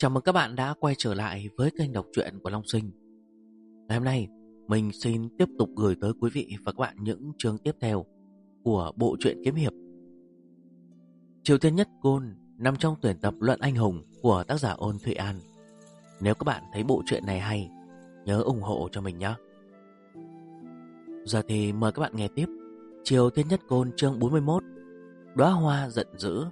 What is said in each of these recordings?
Chào mừng các bạn đã quay trở lại với kênh đọc truyện của Long Sinh. Ngày hôm nay, mình xin tiếp tục gửi tới quý vị và các bạn những chương tiếp theo của bộ truyện kiếm hiệp Triều Thiên Nhất Côn, nằm trong tuyển tập Luận Anh Hùng của tác giả Ôn Thụy An. Nếu các bạn thấy bộ truyện này hay, nhớ ủng hộ cho mình nhé. Giờ thì mời các bạn nghe tiếp Triều Thiên Nhất Côn chương 41, Đóa Hoa Giận Dữ.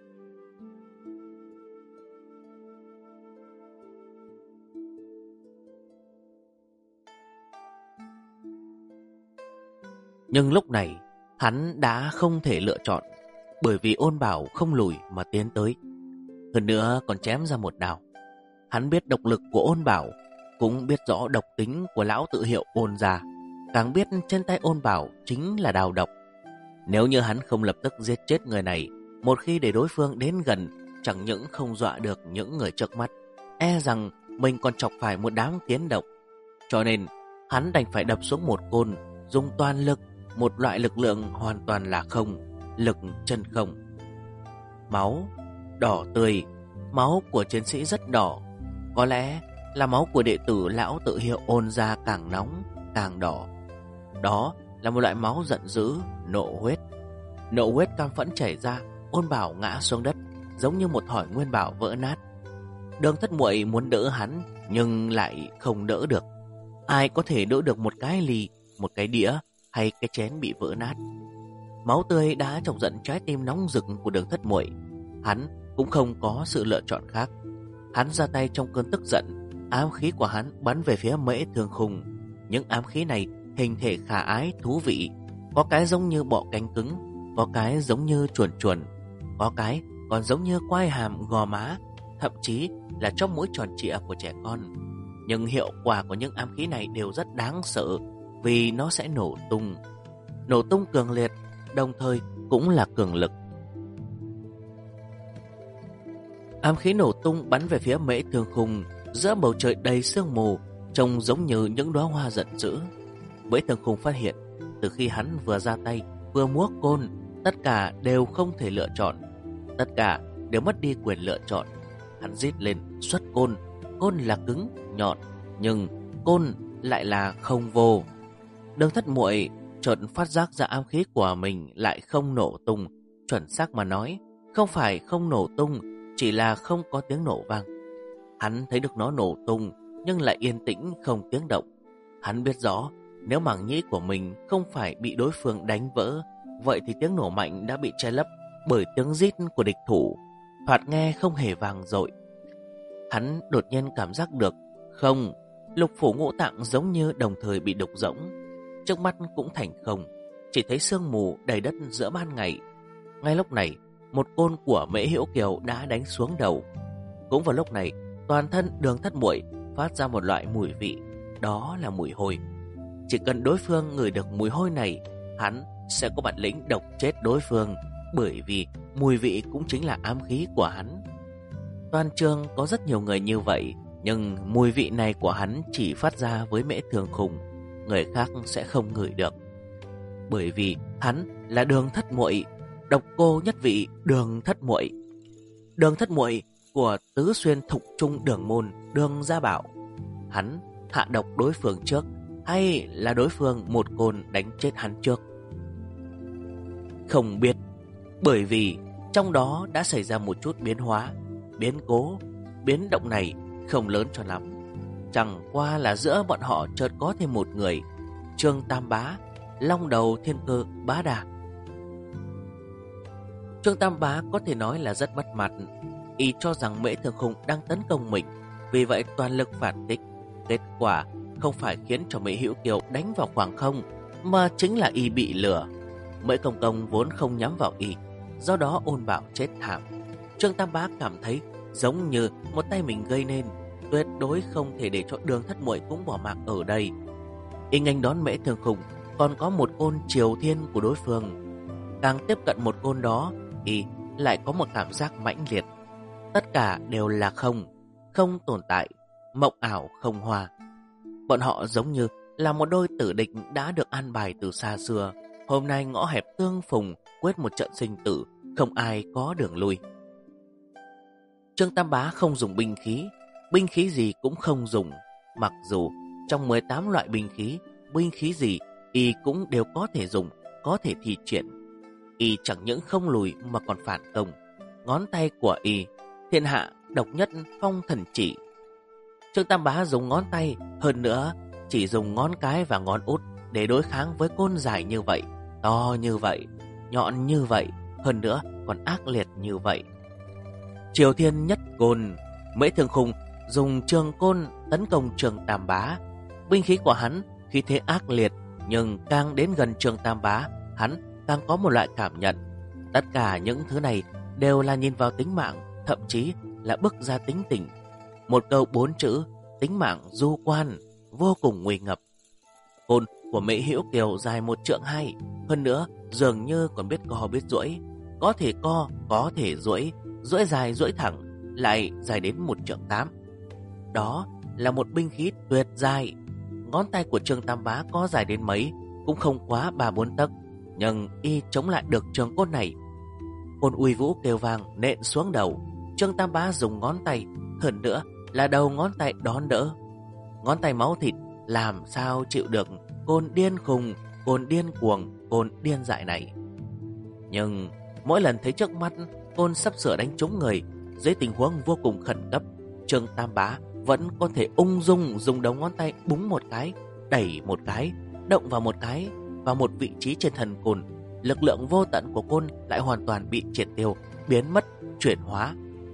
Nhưng lúc này hắn đã không thể lựa chọn, bởi vì Ôn Bảo không lùi mà tiến tới, hơn nữa còn chém ra một đao. Hắn biết độc lực của Ôn Bảo, cũng biết rõ độc tính của lão tự hiệu Ôn gia, càng biết trên tay Ôn Bảo chính là đao độc. Nếu như hắn không lập tức giết chết người này, một khi để đối phương đến gần, chẳng những không dọa được những người trước mắt, e rằng mình còn chọc phải một đám kiến độc. Cho nên hắn đành phải đập xuống một côn, dùng toàn lực, một loại lực lượng hoàn toàn là không, lực chân không. Máu đỏ tươi, máu của chiến sĩ rất đỏ, có lẽ là máu của đệ tử lão tự hiệu Ôn gia càng nóng càng đỏ. Đó là một loại máu giận dữ, nộ huyết. Nộ huyết cam phẫn chảy ra, Ôn Bảo ngã xuống đất, giống như một thỏi nguyên bảo vỡ nát. Đường Thất Muội muốn đỡ hắn, nhưng lại không đỡ được. Ai có thể đỡ được một cái ly, một cái đĩa hay cái chén bị vỡ nát? Máu tươi đã chọc giận trái tim nóng rực của Đường Thất Muội. Hắn cũng không có sự lựa chọn khác. Hắn ra tay trong cơn tức giận, ám khí của hắn bắn về phía Mễ Thương Khung. Những ám khí này hình thể khả ái thú vị, có cái giống như bọ cánh cứng, có cái giống như chuồn chuồn, có cái còn giống như quai hàm gò má, thậm chí là trong mũi tròn trịa của trẻ con. Nhưng hiệu quả của những ám khí này đều rất đáng sợ, vì nó sẽ nổ tung. Nổ tung cường liệt, đồng thời cũng là cường lực. Ám khí nổ tung bắn về phía Mễ Thương Khung, giữa bầu trời đầy sương mù, trông giống như những đóa hoa giận dữ. Mễ Thương Khung phát hiện, từ khi hắn vừa ra tay, vừa múa côn, tất cả đều không thể lựa chọn. Tất cả đều mất đi quyền lựa chọn. Hắn rít lên, xuất côn. Côn là cứng, nhọn, nhưng côn lại là không vô. Đường Thất Muội chợt phát giác ra ám khí của mình lại không nổ tung. Chuẩn xác mà nói, không phải không nổ tung, chỉ là không có tiếng nổ vang. Hắn thấy được nó nổ tung, nhưng lại yên tĩnh không tiếng động. Hắn biết rõ, nếu màng nhĩ của mình không phải bị đối phương đánh vỡ, vậy thì tiếng nổ mạnh đã bị che lấp bởi tiếng rít của địch thủ, thoạt nghe không hề vang dội. Hắn đột nhiên cảm giác được, không, lục phủ ngũ tạng giống như đồng thời bị đục rỗng. Trước mắt cũng thành không, chỉ thấy sương mù đầy đất giữa ban ngày. Ngay lúc này, một côn của Mễ Hiểu Kiều đã đánh xuống đầu. Cũng vào lúc này, toàn thân Đường Thất Muội phát ra một loại mùi vị, đó là mùi hôi. Chỉ cần đối phương ngửi được mùi hôi này, hắn sẽ có bản lĩnh độc chết đối phương, bởi vì mùi vị cũng chính là ám khí của hắn. Toàn trường có rất nhiều người như vậy, nhưng mùi vị này của hắn chỉ phát ra với Mễ Thương Khung, người khác sẽ không ngửi được. Bởi vì hắn là Đường Thất Muội, độc cô nhất vị Đường Thất Muội. Đường Thất Muội của Tứ Xuyên Thục Trung Đường Môn Đường Gia Bảo. Hắn hạ độc đối phương trước, hay là đối phương một côn đánh chết hắn trước? Không biết, bởi vì trong đó đã xảy ra một chút biến hóa, biến cố. Biến động này không lớn cho lắm, chẳng qua là giữa bọn họ chợt có thêm một người, Trương Tam Bá, Long Đầu Thiên Cơ Bá Đà. Trương Tam Bá có thể nói là rất mất mặt. Y cho rằng Mễ Thương Khung đang tấn công mình, vì vậy toàn lực phản kích. Kết quả không phải khiến cho Mễ Hiểu Kiều đánh vào khoảng không, mà chính là Y bị lừa. Mễ Công Công vốn không nhắm vào Y, do đó Ôn Bảo chết thảm. Trương Tam Bá cảm thấy giống như một tay mình gây nên, tuyệt đối không thể để cho Đường Thất Muội cũng bỏ mạng ở đây. Y nghênh đón Mễ Thương Khung, còn có một côn Triều Thiên của đối phương. Càng tiếp cận một côn đó, Y lại có một cảm giác mãnh liệt. Tất cả đều là không, không tồn tại, mộng ảo không hoa. Bọn họ giống như là một đôi tử địch đã được an bài từ xa xưa, hôm nay ngõ hẹp tương phùng, quyết một trận sinh tử, không ai có đường lui. Trương Tam Bá không dùng binh khí gì cũng không dùng. Mặc dù trong 18 loại binh khí gì y cũng đều có thể dùng, có thể thi triển. Y chẳng những không lùi mà còn phản công. Ngón tay của y thiên hạ độc nhất phong thần chỉ. Trương Tam Bá dùng ngón tay, hơn nữa chỉ dùng ngón cái và ngón út để đối kháng với côn dài như vậy, to như vậy, nhọn như vậy, hơn nữa còn ác liệt như vậy. Triều Thiên Nhất Côn, Mễ Thương Khung dùng trường côn tấn công Trương Tam Bá. Binh khí của hắn khí thế ác liệt, nhưng càng đến gần Trương Tam Bá, hắn càng có một loại cảm nhận. Tất cả những thứ này đều là nhìn vào tính mạng, thậm chí là bức ra tính tình. Một câu 4 chữ, tính mạng du quan, vô cùng nguy ngập. Côn của Mễ Hữu Kiều dài 1 trượng 2, hơn nữa dường như còn biết co biết duỗi, có thể co, có thể duỗi, duỗi dài duỗi thẳng, lại dài đến 1 trượng 8. Đó là một binh khí tuyệt dài. Ngón tay của Trương Tam Bá có dài đến mấy cũng không quá 3-4 tấc, nhưng y chống lại được trường côn này. Côn uy vũ kêu vang nện xuống đầu. Trương Tam Bá dùng ngón tay, hơn nữa là đầu ngón tay đón đỡ. Ngón tay máu thịt làm sao chịu được côn điên khùng, côn điên cuồng, côn điên dại này. Nhưng mỗi lần thấy trước mắt côn sắp sửa đánh trúng người, dưới tình huống vô cùng khẩn cấp, Trương Tam Bá vẫn có thể ung dung dùng đầu ngón tay búng một cái, đẩy một cái, động vào một cái, vào một vị trí trên thân côn. Lực lượng vô tận của côn lại hoàn toàn bị triệt tiêu, biến mất, chuyển hóa.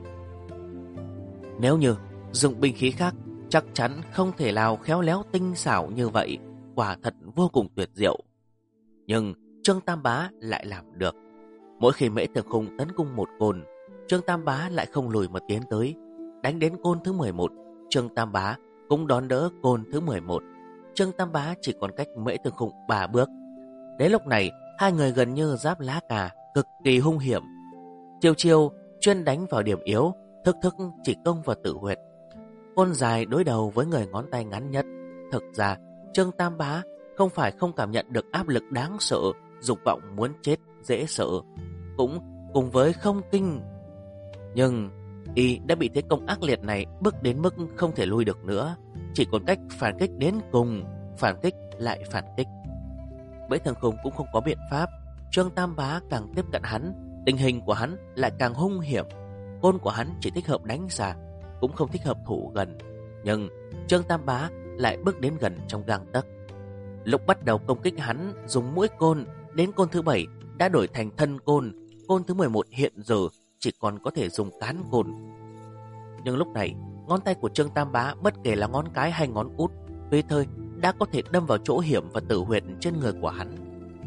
Nếu như dùng binh khí khác, chắc chắn không thể nào khéo léo tinh xảo như vậy, quả thật vô cùng tuyệt diệu. Nhưng Trương Tam Bá lại làm được. Mỗi khi Mễ Thường Khung tấn công một côn, Trương Tam Bá lại không lùi mà tiến tới. Đánh đến côn thứ 11, Trương Tam Bá cũng đón đỡ côn thứ 11. Trương Tam Bá chỉ còn cách Mễ Thường Khung 3 bước. Đến lúc này, hai người gần như giáp lá cà, cực kỳ hung hiểm. Chiêu chiêu chuyên đánh vào điểm yếu, thức thức chỉ công vào tử huyệt. Côn dài đối đầu với người ngón tay ngắn nhất. Thực ra, Trương Tam Bá không phải không cảm nhận được áp lực đáng sợ, dục vọng muốn chết dễ sợ, cũng cùng với không kinh. Nhưng y đã bị thế công ác liệt này bước đến mức không thể lui được nữa, chỉ còn cách phản kích đến cùng, phản kích lại phản kích. Mễ Thường Khung cũng không có biện pháp. Trương Tam Bá càng tiếp cận hắn, tình hình của hắn lại càng hung hiểm. Côn của hắn chỉ thích hợp đánh xa, cũng không thích hợp thủ gần. Nhưng Trương Tam Bá lại bước đến gần trong gang tấc. Lúc bắt đầu công kích, hắn dùng mũi côn, đến côn thứ 7 đã đổi thành thân côn. Côn thứ 11 hiện giờ chỉ còn có thể dùng cán côn. Nhưng lúc này, ngón tay của Trương Tam Bá, bất kể là ngón cái hay ngón út, tùy thời đã có thể đâm vào chỗ hiểm và tử huyệt trên người của hắn.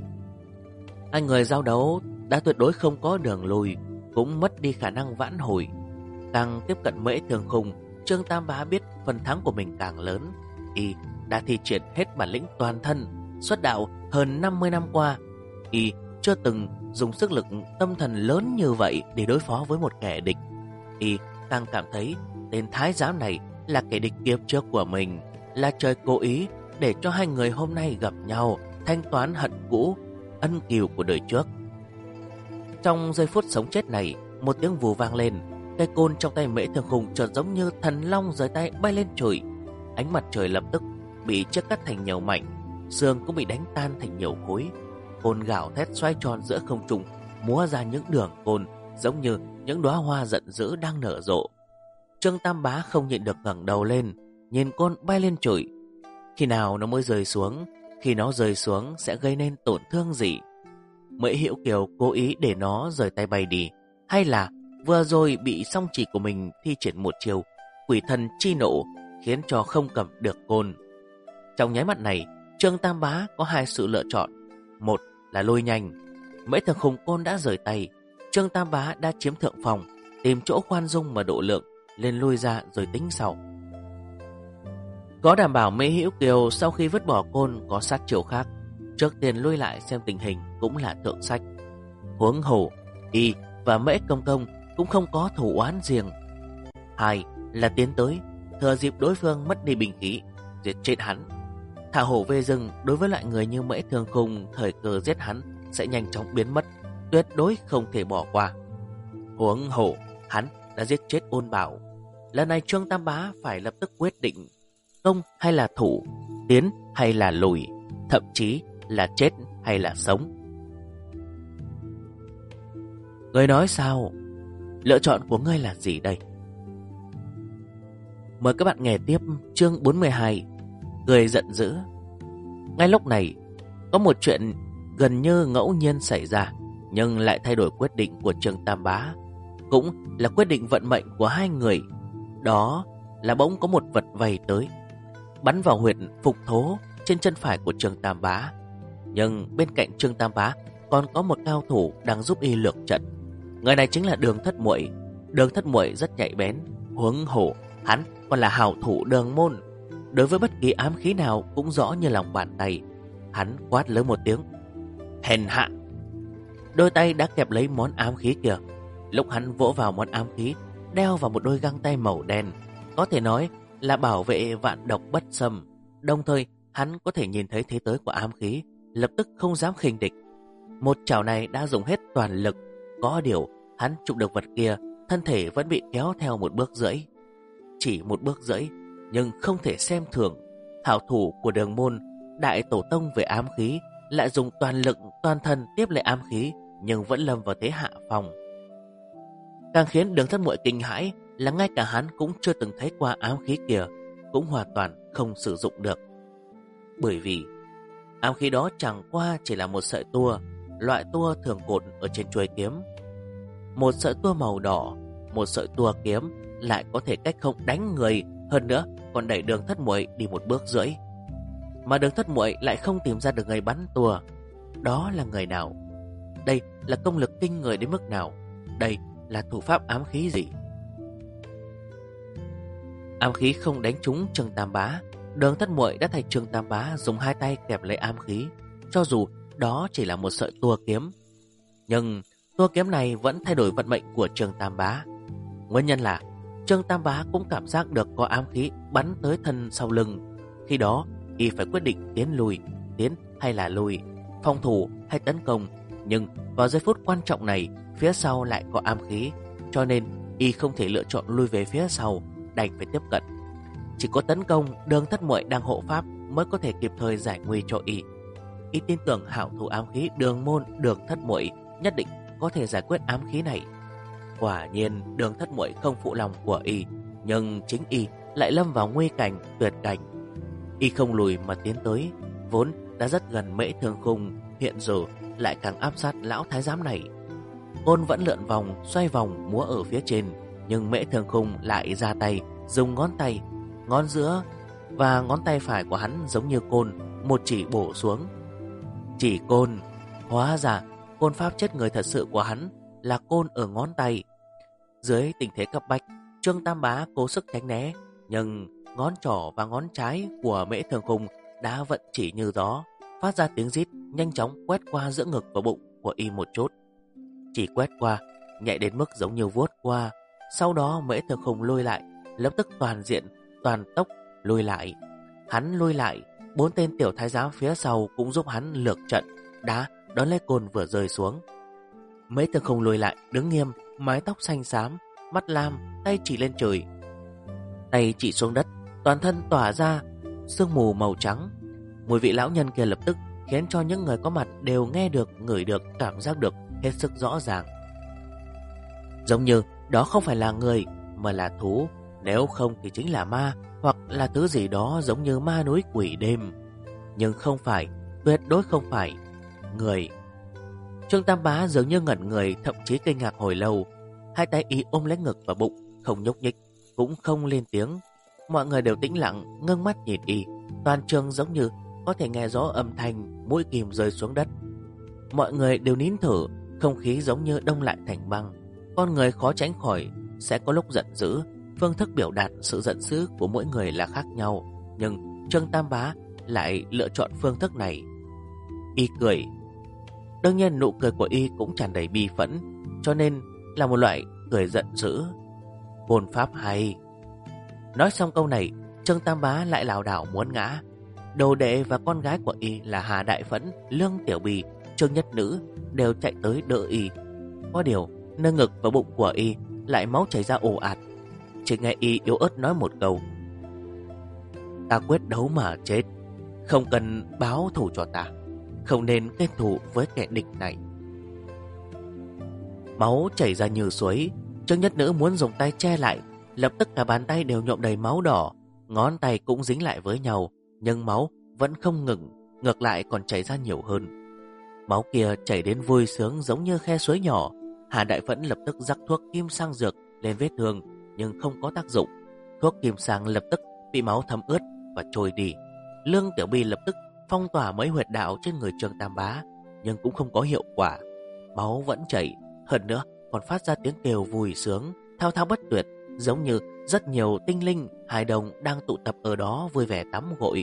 Hai người giao đấu đã tuyệt đối không có đường lùi, cũng mất đi khả năng vãn hồi. Càng tiếp cận Mễ Thường Khung, Trương Tam Bá biết phần thắng của mình càng lớn. Y đã thi triển hết bản lĩnh toàn thân. Xuất đạo hơn 50 năm qua, Y chưa từng dùng sức lực tâm thần lớn như vậy để đối phó với một kẻ địch. Y càng cảm thấy tên thái giám này là kẻ địch kiếp trước của mình, là trời cố ý để cho hai người hôm nay gặp nhau, thanh toán hận cũ, ân cừu của đời trước. Trong giây phút sống chết này, một tiếng vù vang lên. Cây côn trong tay Mễ Thường Khung chợt giống như thần long rời tay bay lên trời. Ánh mặt trời lập tức bị chia cắt thành nhiều mảnh, xương cũng bị đánh tan thành nhiều khối. Côn gào thét xoay tròn giữa không trung, múa ra những đường côn giống như những đóa hoa giận dữ đang nở rộ. Trương Tam Bá không nhịn được ngẩng đầu lên, nhìn côn bay lên trời. Khi nào nó mới rơi xuống? Khi nó rơi xuống sẽ gây nên tổn thương gì? Mễ Hữu Kiều cố ý để nó rời tay bay đi, hay là vừa rồi bị song chỉ của mình thi triển một chiều quỷ thần chi nộ, khiến cho không cầm được côn? Trong nháy mắt này, Trương Tam Bá có hai sự lựa chọn. Một là lùi nhanh. Mễ Thường Khung côn đã rời tay, Trương Tam Bá đã chiếm thượng phòng, tìm chỗ khoan dung mà độ lượng, lên lui ra rồi tính sau. Có đảm bảo Mễ Hữu Kiều sau khi vứt bỏ côn có sát chiều khác, trước tiên lui lại xem tình hình cũng là thượng sách. Huống hồ Y và Mễ Công Công cũng không có thù oán riêng. Hai là tiến tới, thừa dịp đối phương mất đi binh khí, giết chết hắn. Thả hổ về rừng, đối với loại người như Mễ Thường Khung, thời cơ giết hắn sẽ nhanh chóng biến mất, tuyệt đối không thể bỏ qua. Huống hồ hắn đã giết chết Ôn Bảo. Lần này Trương Tam Bá phải lập tức quyết định công hay là thủ, tiến hay là lùi, thậm chí là chết hay là sống. Ngươi nói sao? Lựa chọn của ngươi là gì đây? Mời các bạn nghe tiếp chương 42, Người giận dữ. Ngay lúc này, có một chuyện gần như ngẫu nhiên xảy ra, nhưng lại thay đổi quyết định của Trương Tam Bá, cũng là quyết định vận mệnh của hai người. Đó là bỗng có một vật vầy tới, bắn vào huyệt phục thố trên chân phải của Trương Tam Bá. Nhưng bên cạnh Trương Tam Bá còn có một cao thủ đang giúp y lược trận. Người này chính là Đường Thất Muội. Đường Thất Muội rất nhạy bén, huống hồ hắn còn là hảo thủ Đường môn, đối với bất kỳ ám khí nào cũng rõ như lòng bàn tay. Hắn quát lớn một tiếng: hèn hạ! Đôi tay đã kẹp lấy món ám khí kia. Lúc hắn vỗ vào món ám khí, đeo vào một đôi găng tay màu đen, có thể nói là bảo vệ vạn độc bất xâm. Đồng thời hắn có thể nhìn thấy thế tới của ám khí, lập tức không dám khinh địch. Một chảo này đã dùng hết toàn lực, có điều hắn chụp được vật kia, thân thể vẫn bị kéo theo một bước rưỡi. Chỉ một bước rưỡi, nhưng không thể xem thường. Hảo thủ của Đường môn, đại tổ tông về ám khí, lại dùng toàn lực toàn thân tiếp lấy ám khí, nhưng vẫn lâm vào thế hạ phòng. Càng khiến Đường Thất Muội kinh hãi là ngay cả hắn cũng chưa từng thấy qua ám khí kia, cũng hoàn toàn không sử dụng được. Bởi vì ám khí đó chẳng qua chỉ là một sợi tua, loại tua thường cột ở trên chuôi kiếm. Một sợi tua màu đỏ, một sợi tua kiếm lại có thể cách không đánh người, hơn nữa còn đẩy Đường Thất Muội đi một bước rưỡi. Mà Đường Thất Muội lại không tìm ra được người bắn tua. Đó là người nào? Đây là công lực kinh người đến mức nào? Đây là thủ pháp ám khí gì? Ám khí không đánh trúng Trương Tam Bá. Đường Thất Muội đã thay Trương Tam Bá dùng hai tay kẹp lấy ám khí, cho dù đó chỉ là một sợi tua kiếm. Nhưng tua kiếm này vẫn thay đổi vận mệnh của Trương Tam Bá. Nguyên nhân là Trương Tam Bá cũng cảm giác được có ám khí bắn tới thân sau lưng. Khi đó y phải quyết định tiến hay là lùi, phòng thủ hay tấn công. Nhưng vào giây phút quan trọng này, phía sau lại có ám khí, cho nên y không thể lựa chọn lui về phía sau, đành phải tiếp cận. Chỉ có tấn công, Đường Thất Muội đang hộ pháp mới có thể kịp thời giải nguy cho y. Y tin tưởng hảo thủ ám khí Đường môn Đường Thất Muội nhất định có thể giải quyết ám khí này. Quả nhiên Đường Thất Muội không phụ lòng của y, nhưng chính y lại lâm vào nguy cảnh tuyệt cảnh. Y không lùi mà tiến tới, vốn đã rất gần Mễ Thương Khung, hiện giờ lại càng áp sát lão thái giám này. Côn vẫn lượn vòng, xoay vòng múa ở phía trên, nhưng Mễ Thương Khung lại ra tay, dùng ngón tay, ngón giữa và ngón tay phải của hắn giống như côn, một chỉ bổ xuống. Chỉ côn, hóa ra côn pháp chết người thật sự của hắn là côn ở ngón tay. Dưới tình thế cấp bách, Trương Tam Bá cố sức tránh né, nhưng ngón trỏ và ngón trái của Mễ Thương Khung đã vận chỉ như gió, phát ra tiếng rít, nhanh chóng quét qua giữa ngực và bụng của y một chút. Chỉ quét qua, nhạy đến mức giống như vuốt qua. Sau đó Mễ Thương Khung lùi lại, lập tức toàn diện, toàn tốc lùi lại. Hắn lùi lại, 4 tên tiểu thái giám phía sau cũng giúp hắn lược trận, đá đón lấy côn vừa rơi xuống. Mễ Thương Khung lùi lại, đứng nghiêm, mái tóc xanh xám, mắt lam, tay chỉ lên trời. Tay chỉ xuống đất, toàn thân tỏa ra sương mù màu trắng. Mùi vị lão nhân kia lập tức khiến cho những người có mặt đều nghe được, ngửi được, cảm giác được hết sức rõ ràng. Giống như đó không phải là người mà là thú, nếu không thì chính là ma, hoặc là thứ gì đó giống như ma núi quỷ đêm. Nhưng không phải, tuyệt đối không phải người. Trương Tam Bá dường như ngẩn người, thậm chí kinh ngạc hồi lâu. Hai tay y ôm lấy ngực và bụng, không nhúc nhích, cũng không lên tiếng. Mọi người đều tĩnh lặng, ngưng mắt nhìn y. Toàn trường giống như có thể nghe rõ âm thanh mũi kìm rơi xuống đất. Mọi người đều nín thở, không khí giống như đông lại thành băng. Con người khó tránh khỏi sẽ có lúc giận dữ. Phương thức biểu đạt sự giận dữ của mỗi người là khác nhau, nhưng Trương Tam Bá lại lựa chọn phương thức này. Y cười. Đương nhiên nụ cười của y cũng tràn đầy bi phẫn, cho nên là một loại cười giận dữ. Côn pháp hay. Nói xong câu này, Trương Tam Bá lại lảo đảo muốn ngã. Đồ đệ và con gái của y là Hà Đại Phẫn, Lương Tiểu Bì, Trương Nhất Nữ đều chạy tới đỡ y. Có điều nơi ngực và bụng của y lại máu chảy ra ồ ạt. Chỉ nghe y yếu ớt nói một câu: "Ta quyết đấu mà chết, không cần báo thù cho ta, không nên kết thù với kẻ địch này." Máu chảy ra như suối. Trương Nhất Nữ muốn dùng tay che lại, lập tức cả bàn tay đều nhuộm đầy máu đỏ, ngón tay cũng dính lại với nhau, nhưng máu vẫn không ngừng, ngược lại còn chảy ra nhiều hơn. Máu kia chảy đến vui sướng giống như khe suối nhỏ. Hà Đại Phẫn lập tức rắc thuốc kim sang dược lên vết thương, nhưng không có tác dụng. Thuốc kim sang lập tức bị máu thấm ướt và trôi đi. Lương Tiểu Bi lập tức phong tỏa mấy huyệt đạo trên người Trương Tam Bá, nhưng cũng không có hiệu quả. Máu vẫn chảy, hơn nữa còn phát ra tiếng kêu vui sướng, thao thao bất tuyệt, giống như rất nhiều tinh linh hài đồng đang tụ tập ở đó vui vẻ tắm gội.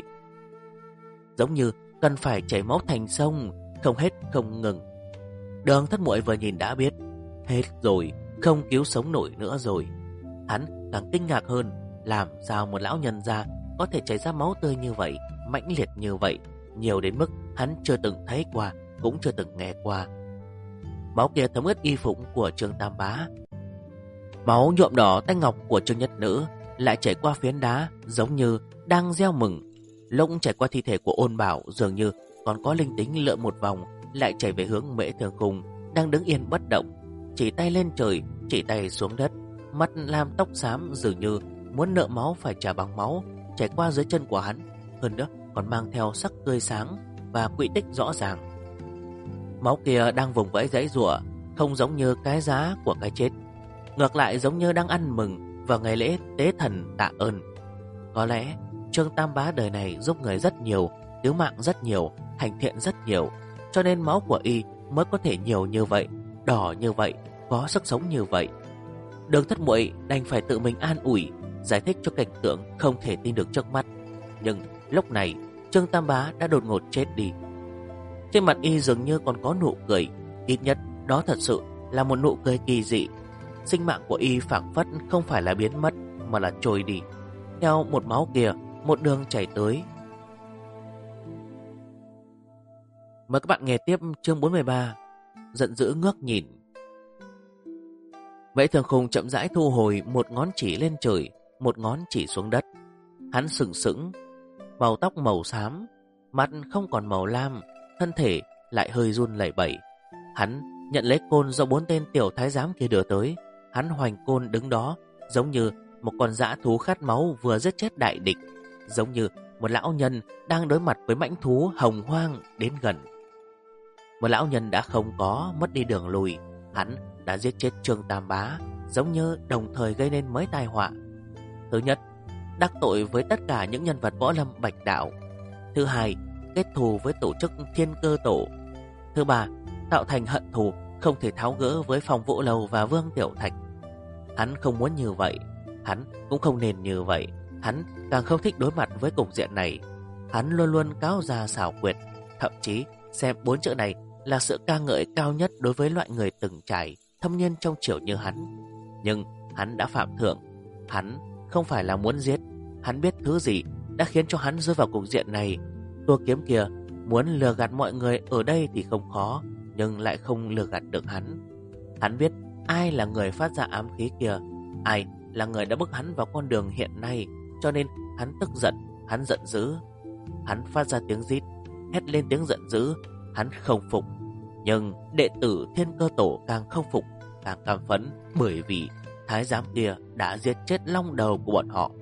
Giống như cần phải chảy máu thành sông, không hết không ngừng. Đường Thất Muội vừa nhìn đã biết, hết rồi, không cứu sống nổi nữa rồi. Hắn càng kinh ngạc hơn, làm sao một lão nhân gia có thể chảy ra máu tươi như vậy, mãnh liệt như vậy, nhiều đến mức hắn chưa từng thấy qua, cũng chưa từng nghe qua. Máu kia thấm ướt y phục của Trương Tam Bá, máu nhuộm đỏ tay ngọc của Trương Nhất Nữ, lại chảy qua phiến đá giống như đang gieo mừng. Lúc chảy qua thi thể của Ôn Bảo, dường như còn có linh tính lượn một vòng, lại chảy về hướng Mễ Thường Khung đang đứng yên bất động, chỉ tay lên trời, chỉ tay xuống đất, mắt lam tóc xám, dường như muốn nợ máu phải trả bằng máu, chảy qua dưới chân của hắn, hơn nữa còn mang theo sắc tươi sáng và quỹ tích rõ ràng. Máu kia đang vùng vẫy giãy giụa, không giống như cái giá của cái chết, ngược lại giống như đang ăn mừng vào ngày lễ tế thần tạ ơn. Có lẽ Trương Tam Bá đời này giúp người rất nhiều, cứu mạng rất nhiều, hành thiện rất nhiều, cho nên máu của y mới có thể nhiều như vậy, đỏ như vậy, có sức sống như vậy. Đường Thất Muội đành phải tự mình an ủi, giải thích cho cảnh tượng không thể tin được trước mắt. Nhưng lúc này Trương Tam Bá đã đột ngột chết đi. Trên mặt y dường như còn có nụ cười, ít nhất đó thật sự là một nụ cười kỳ dị. Sinh mạng của y phảng phất không phải là biến mất, mà là trôi đi, theo một máu kia, một đường chảy tới. Mời các bạn nghe tiếp chương 43, giận dữ ngước nhìn. Mễ Thường Khung chậm rãi thu hồi một ngón chỉ lên trời, một ngón chỉ xuống đất. Hắn sừng sững, màu tóc màu xám, mặt không còn màu lam, thân thể lại hơi run lẩy bẩy. Hắn nhận lấy côn do 4 tên tiểu thái giám kia đưa tới. Hắn hoành côn đứng đó, giống như một con dã thú khát máu vừa giết chết đại địch, giống như một lão nhân đang đối mặt với mãnh thú hồng hoang đến gần. Một lão nhân đã không có mất đi đường lùi. Hắn đã giết chết Trương Tam Bá, giống như đồng thời gây nên mấy tai họa. Thứ nhất, đắc tội với tất cả những nhân vật võ lâm bạch đạo. Thứ hai, kết thù với tổ chức Thiên Cơ Tổ. Thứ ba, tạo thành hận thù không thể tháo gỡ với Phong Vũ Lầu và Vương Tiểu Thạch. Hắn không muốn như vậy, hắn cũng không nên như vậy. Hắn càng không thích đối mặt với cục diện này. Hắn luôn luôn cáo già xảo quyệt, thậm chí xem 4 chữ này là sự ca ngợi cao nhất đối với loại người từng trải, thâm niên trong chiều như hắn. Nhưng hắn đã phạm thượng. Hắn không phải là muốn giết. Hắn biết thứ gì đã khiến cho hắn rơi vào cục diện này. Tua kiếm kia muốn lừa gạt mọi người ở đây thì không khó, nhưng lại không lừa gạt được hắn. Hắn biết ai là người phát ra ám khí kia, ai là người đã bức hắn vào con đường hiện nay, cho nên hắn tức giận, hắn giận dữ. Hắn phát ra tiếng rít, hét lên tiếng giận dữ. Hắn không phục. Nhưng đệ tử Thiên Cơ Tổ càng không phục, càng cam phẫn, bởi vì thái giám kia đã giết chết long đầu của bọn họ.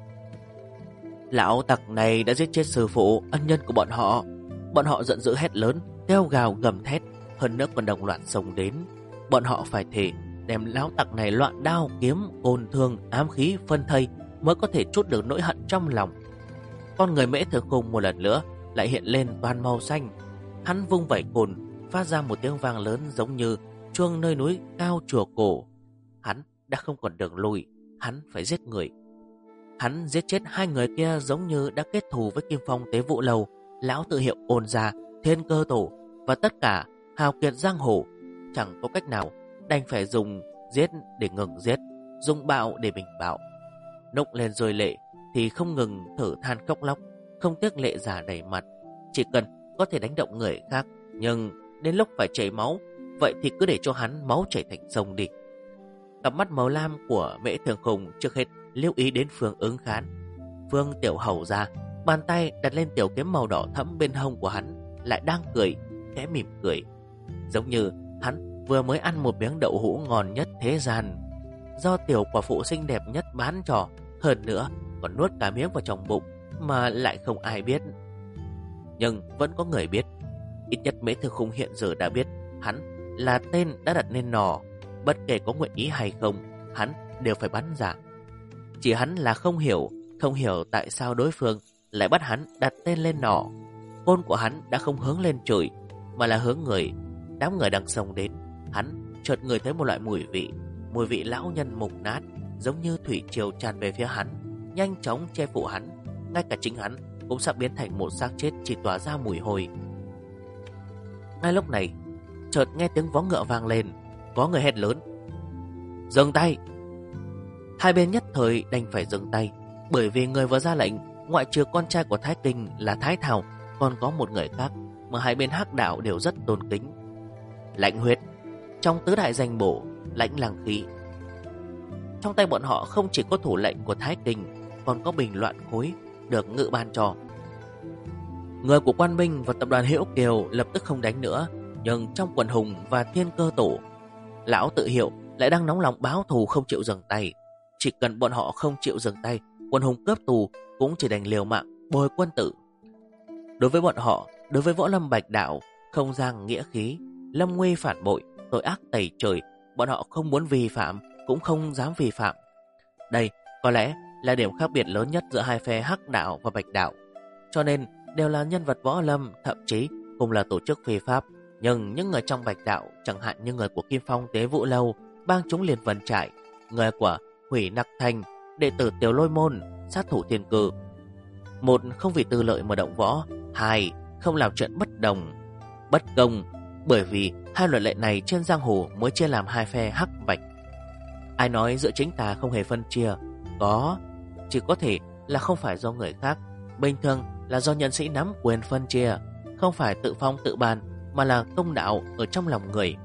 Lão tặc này đã giết chết sư phụ, ân nhân của bọn họ. Bọn họ giận dữ hét lớn, kêu gào gầm thét, hơn nữa còn đồng loạt xông đến. Bọn họ phải thề đem lão tặc này loạn đao kiếm, côn thương, ám khí phân thây mới có thể trút được nỗi hận trong lòng. Con người Mễ Thường Khung một lần nữa lại hiện lên toàn màu xanh. Hắn vung vẩy côn, phát ra một tiếng vang lớn giống như chuông nơi núi cao chùa cổ. Hắn đã không còn đường lui, hắn phải giết người. Hắn giết chết 2 người kia giống như đã kết thù với Kim Phong Tế Vũ Lầu, lão tự hiệu Ôn Gia, Thiên Cơ Tổ và tất cả hào kiệt giang hồ. Chẳng có cách nào, đành phải dùng giết để ngừng giết, dùng bạo để bình bạo. Nốc lên rồi lệ thì không ngừng thở than khóc lóc, không tiếc lệ giả đầy mặt. Chỉ cần có thể đánh động người khác, nhưng đến lúc phải chảy máu, vậy thì cứ để cho hắn máu chảy thành sông đi. Cặp mắt màu lam của Mễ Thường Khùng trước hết lưu ý đến Phương Ứng Khán. Phương Tiểu Hầu ra, bàn tay đặt lên tiểu kiếm màu đỏ thẫm bên hông của hắn, lại đang cười, khẽ mỉm cười, giống như hắn vừa mới ăn một miếng đậu hũ ngon nhất thế gian, do tiểu quả phụ xinh đẹp nhất bán cho, hơn nữa còn nuốt cả miếng vào trong bụng mà lại không ai biết. Nhưng vẫn có người biết. Ít nhất Mễ Thường Khung hiện giờ đã biết hắn là tên đã đặt nên nỏ. Bất kể có nguyện ý hay không, hắn đều phải bắn ra. Chỉ hắn là không hiểu tại sao đối phương lại bắt hắn đặt tên lên nỏ. Côn của hắn đã không hướng lên trời, mà là hướng người. Đám người đang xông đến, hắn chợt ngửi thấy một loại mùi vị lão nhân mục nát, giống như thủy triều tràn về phía hắn, nhanh chóng che phủ hắn. Ngay cả chính hắn cũng sắp biến thành một xác chết chỉ tỏa ra mùi hôi. Ngay lúc này, chợt nghe tiếng vó ngựa vang lên, có người hét lớn: "Dừng tay!" Hai bên nhất thời đành phải dừng tay, bởi vì người vừa ra lệnh, ngoại trừ con trai của Thái Kinh là Thái Thảo, còn có một người khác mà hai bên Hắc đạo đều rất tôn kính. Lãnh Huyết, trong tứ đại danh bổ, Lãnh Lăng Khí. Trong tay bọn họ không chỉ có thủ lệnh của Thái Kinh, còn có bình loạn khối được ngự ban cho. Người của Quan Binh và tập đoàn Hữu Kiều lập tức không đánh nữa, nhưng trong Quần Hùng và Thiên Cơ Tổ, lão tự hiệu lại đang nóng lòng báo thù không chịu dừng tay. Chỉ cần bọn họ không chịu dừng tay, Quần Hùng cướp tù cũng chỉ đành liều mạng bồi quân tử. Đối với bọn họ, đối với Võ Lâm Bạch Đạo, không giang nghĩa khí, lâm nguy phản bội, tội ác tày trời, bọn họ không muốn vi phạm, cũng không dám vi phạm. Đây có lẽ là điểm khác biệt lớn nhất giữa hai phe Hắc đạo và Bạch đạo. Cho nên đều là nhân vật võ lâm, thậm chí cùng là tổ chức phi pháp. Nhưng những người trong Bạch đạo, chẳng hạn như người của Kim Phong Tế Vũ Lâu, bang chúng Liên Vân Trại, người của Hủy Nặc Thành, đệ tử Tiểu Lôi Môn, sát thủ Thiên Cử, một không vì tư lợi mà động võ, hai không làm chuyện bất công, bởi vì hai luật lệ này trên giang hồ mới chia làm hai phe Hắc Bạch. Ai nói giữa chính tà không hề phân chia? Có, chỉ có thể là không phải do người khác, bình thường là do nhân sĩ nắm quyền phân chia, không phải tự phong tự bàn, mà là công đạo ở trong lòng người.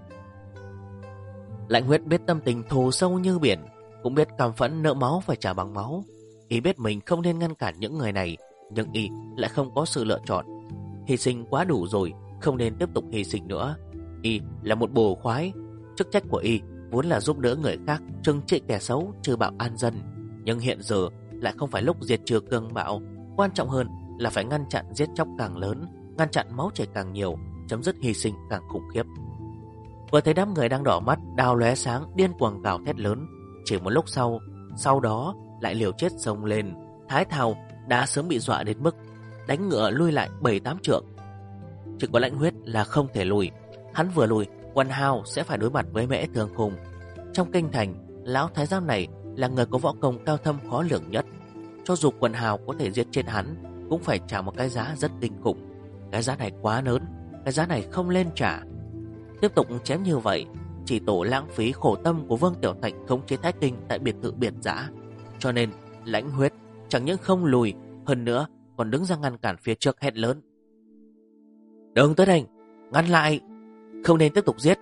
Lãnh Huyết biết tâm tình thù sâu như biển, cũng biết cam phẫn nợ máu phải trả bằng máu. Y biết mình không nên ngăn cản những người này, nhưng Y lại không có sự lựa chọn. Hy sinh quá đủ rồi, không nên tiếp tục hy sinh nữa. Y là một bồ khoái, chức trách của Y vốn là giúp đỡ người khác, trừng trị kẻ xấu, trừ bạo an dân. Nhưng hiện giờ lại không phải lúc diệt trừ cương bạo, quan trọng hơn là phải ngăn chặn giết chóc càng lớn, ngăn chặn máu chảy càng nhiều, chấm dứt hy sinh càng khủng khiếp. Vừa thấy đám người đang đỏ mắt, đao lóe sáng, điên cuồng gào thét lớn. Chỉ một lúc sau đó lại liều chết xông lên. Thái Thảo đã sớm bị dọa đến mức đánh ngựa lui lại 7-8 trượng. Chỉ có Lãnh Huyết là không thể lùi. Hắn vừa lùi, Quần Hào sẽ phải đối mặt với Mễ Thường Khung. Trong kinh thành, lão thái giám này là người có võ công cao thâm khó lường nhất. Cho dù Quần Hào có thể giết chết hắn, cũng phải trả một cái giá rất kinh khủng. Cái giá này quá lớn, cái giá này không lên trả. Tiếp tục chém như vậy, chỉ tổ lãng phí khổ tâm của Vương Tiểu Thạch khống chế Thái Kinh tại biệt thự biệt dã. Cho nên Lãnh Huyết chẳng những không lùi, hơn nữa còn đứng ra ngăn cản phía trước hét lớn: "Đừng tới đây, ngăn lại, không nên tiếp tục giết."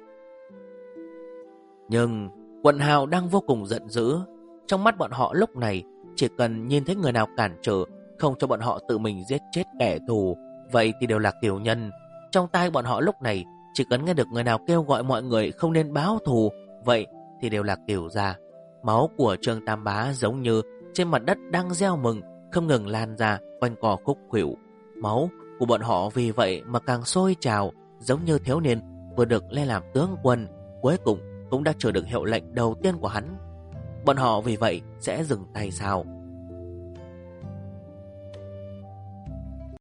Nhưng Quần Hào đang vô cùng giận dữ. Trong mắt bọn họ lúc này, chỉ cần nhìn thấy người nào cản trở, không cho bọn họ tự mình giết chết kẻ thù, vậy thì đều là kiều nhân. Trong tai bọn họ lúc này, chỉ cần nghe được người nào kêu gọi mọi người không nên báo thù, vậy thì đều là kiều gia. Máu của Trương Tam Bá giống như trên mặt đất đang gieo mừng, không ngừng lan ra, quanh co khúc khuỷu. Máu của bọn họ vì vậy mà càng sôi trào, giống như thiếu niên vừa được lên làm tướng quân, cuối cùng cũng đã chờ được hiệu lệnh đầu tiên của hắn. Bọn họ vì vậy sẽ dừng tay sao?